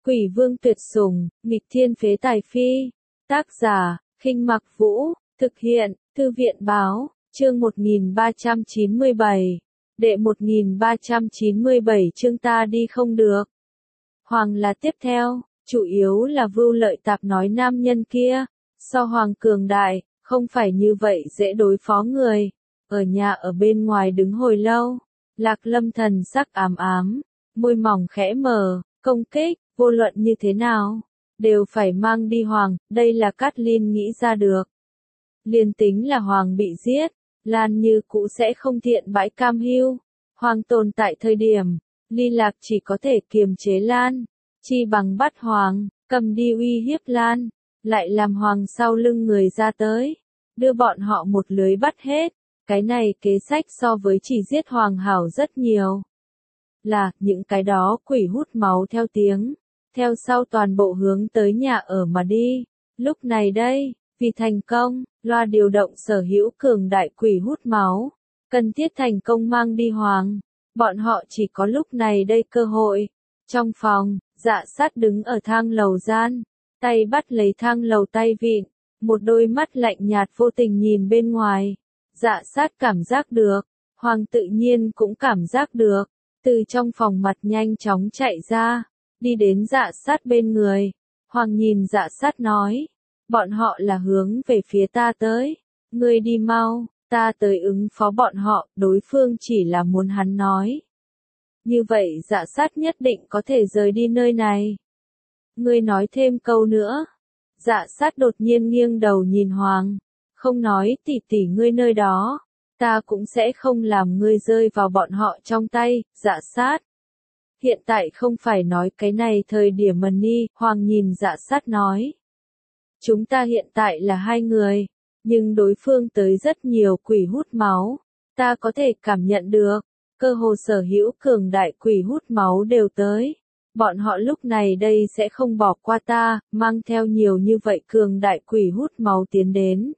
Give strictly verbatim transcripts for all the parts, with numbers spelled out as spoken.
Quỷ vương tuyệt sủng, nghịch thiên phế tài phi. Tác giả, Khinh Mặc Vũ, thực hiện, Thư viện báo, chương một nghìn ba trăm chín mươi bảy. Đệ một nghìn ba trăm chín mươi bảy chương ta đi không được. Hoàng là tiếp theo, chủ yếu là Vưu Lợi Tạp nói nam nhân kia, so Hoàng cường đại, không phải như vậy dễ đối phó người. Ở nhà ở bên ngoài đứng hồi lâu, Lạc Lâm thần sắc ám ám, môi mỏng khẽ mở, công kích, vô luận như thế nào, đều phải mang đi Hoàng, đây là Cát Liên nghĩ ra được. Liên tính là Hoàng bị giết, Lan như cũ sẽ không thiện bãi cam hưu. Hoàng tồn tại thời điểm, Ly Lạc chỉ có thể kiềm chế Lan, chi bằng bắt Hoàng, cầm đi uy hiếp Lan, lại làm Hoàng sau lưng người ra tới, đưa bọn họ một lưới bắt hết. Cái này kế sách so với chỉ giết Hoàng hảo rất nhiều. Là, những cái đó quỷ hút máu theo tiếng, theo sau toàn bộ hướng tới nhà ở mà đi. Lúc này đây, vì thành công, loa điều động sở hữu cường đại quỷ hút máu, cần thiết thành công mang đi Hoàng. Bọn họ chỉ có lúc này đây cơ hội. Trong phòng, Dạ Sát đứng ở thang lầu gian, tay bắt lấy thang lầu tay vịn, một đôi mắt lạnh nhạt vô tình nhìn bên ngoài. Dạ Sát cảm giác được, Hoàng tự nhiên cũng cảm giác được, từ trong phòng mặt nhanh chóng chạy ra, đi đến Dạ Sát bên người. Hoàng nhìn Dạ Sát nói, bọn họ là hướng về phía ta tới, ngươi đi mau, ta tới ứng phó bọn họ, đối phương chỉ là muốn hắn nói. Như vậy Dạ Sát nhất định có thể rời đi nơi này. Ngươi nói thêm câu nữa. Dạ Sát đột nhiên nghiêng đầu nhìn Hoàng, không nói tỉ tỉ ngươi nơi đó, ta cũng sẽ không làm ngươi rơi vào bọn họ trong tay. Dạ Sát. Hiện tại không phải nói cái này thời điểm mần ni, Hoàng nhìn Dạ Sát nói. Chúng ta hiện tại là hai người, nhưng đối phương tới rất nhiều quỷ hút máu, ta có thể cảm nhận được, cơ hồ sở hữu cường đại quỷ hút máu đều tới. Bọn họ lúc này đây sẽ không bỏ qua ta, mang theo nhiều như vậy cường đại quỷ hút máu tiến đến.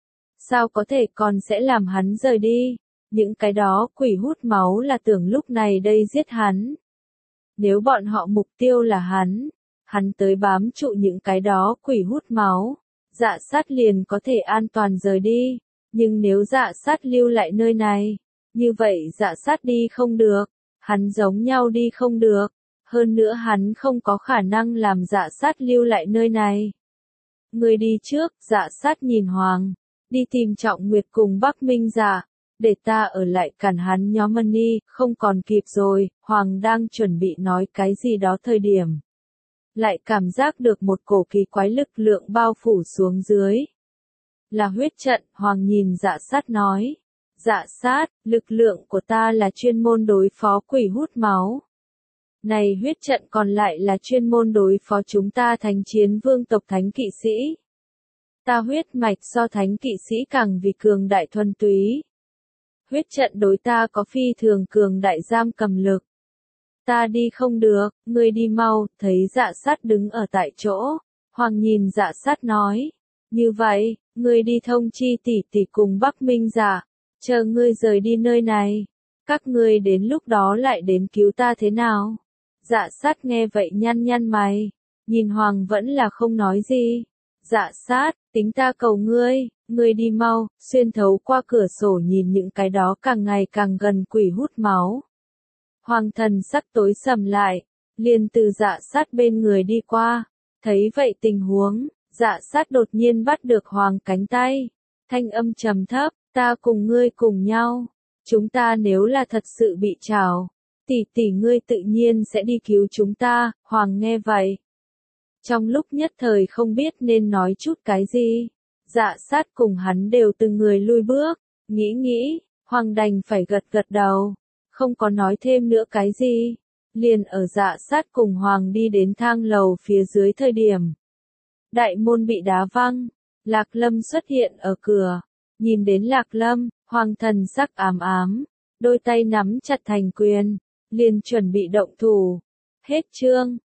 Sao có thể còn sẽ làm hắn rời đi? Những cái đó quỷ hút máu là tưởng lúc này đây giết hắn. Nếu bọn họ mục tiêu là hắn, hắn tới bám trụ những cái đó quỷ hút máu, Dạ Sát liền có thể an toàn rời đi. Nhưng nếu Dạ Sát lưu lại nơi này, như vậy Dạ Sát đi không được, hắn giống nhau đi không được. Hơn nữa hắn không có khả năng làm Dạ Sát lưu lại nơi này. Người đi trước, Dạ Sát nhìn Hoàng, đi tìm Trọng Nguyệt cùng Bắc Minh Dạ, để ta ở lại cản hắn nhóm mân ni, không còn kịp rồi. Hoàng đang chuẩn bị nói cái gì đó thời điểm, lại cảm giác được một cổ kỳ quái lực lượng bao phủ xuống dưới. Là huyết trận. Hoàng nhìn Dạ Sát nói, Dạ Sát, lực lượng của ta là chuyên môn đối phó quỷ hút máu. Này huyết trận còn lại là chuyên môn đối phó chúng ta thánh chiến vương tộc thánh kỵ sĩ. Ta huyết mạch so thánh kỵ sĩ càng vì cường đại thuần túy. Huyết trận đối ta có phi thường cường đại giam cầm lực. Ta đi không được, ngươi đi mau. Thấy Dạ Sát đứng ở tại chỗ, Hoàng nhìn Dạ Sát nói, như vậy, ngươi đi thông chi tỷ tỷ cùng Bắc Minh Dạ, chờ ngươi rời đi nơi này, các ngươi đến lúc đó lại đến cứu ta thế nào? Dạ Sát nghe vậy nhăn nhăn mày, nhìn Hoàng vẫn là không nói gì. Dạ Sát, tính ta cầu ngươi, ngươi đi mau. Xuyên thấu qua cửa sổ nhìn những cái đó càng ngày càng gần quỷ hút máu. Hoàng thần sắc tối sầm lại, liền từ Dạ Sát bên người đi qua. Thấy vậy tình huống, Dạ Sát đột nhiên bắt được Hoàng cánh tay, thanh âm trầm thấp, ta cùng ngươi cùng nhau, chúng ta nếu là thật sự bị trảo, tỷ tỷ ngươi tự nhiên sẽ đi cứu chúng ta. Hoàng nghe vậy, trong lúc nhất thời không biết nên nói chút cái gì. Dạ Sát cùng hắn đều từng người lui bước, nghĩ nghĩ, Hoàng đành phải gật gật đầu, không có nói thêm nữa cái gì. Liền ở Dạ Sát cùng Hoàng đi đến thang lầu phía dưới thời điểm, đại môn bị đá văng, Lạc Lâm xuất hiện ở cửa. Nhìn đến Lạc Lâm, Hoàng thần sắc ám ám, đôi tay nắm chặt thành quyền, liền chuẩn bị động thủ. Hết chương.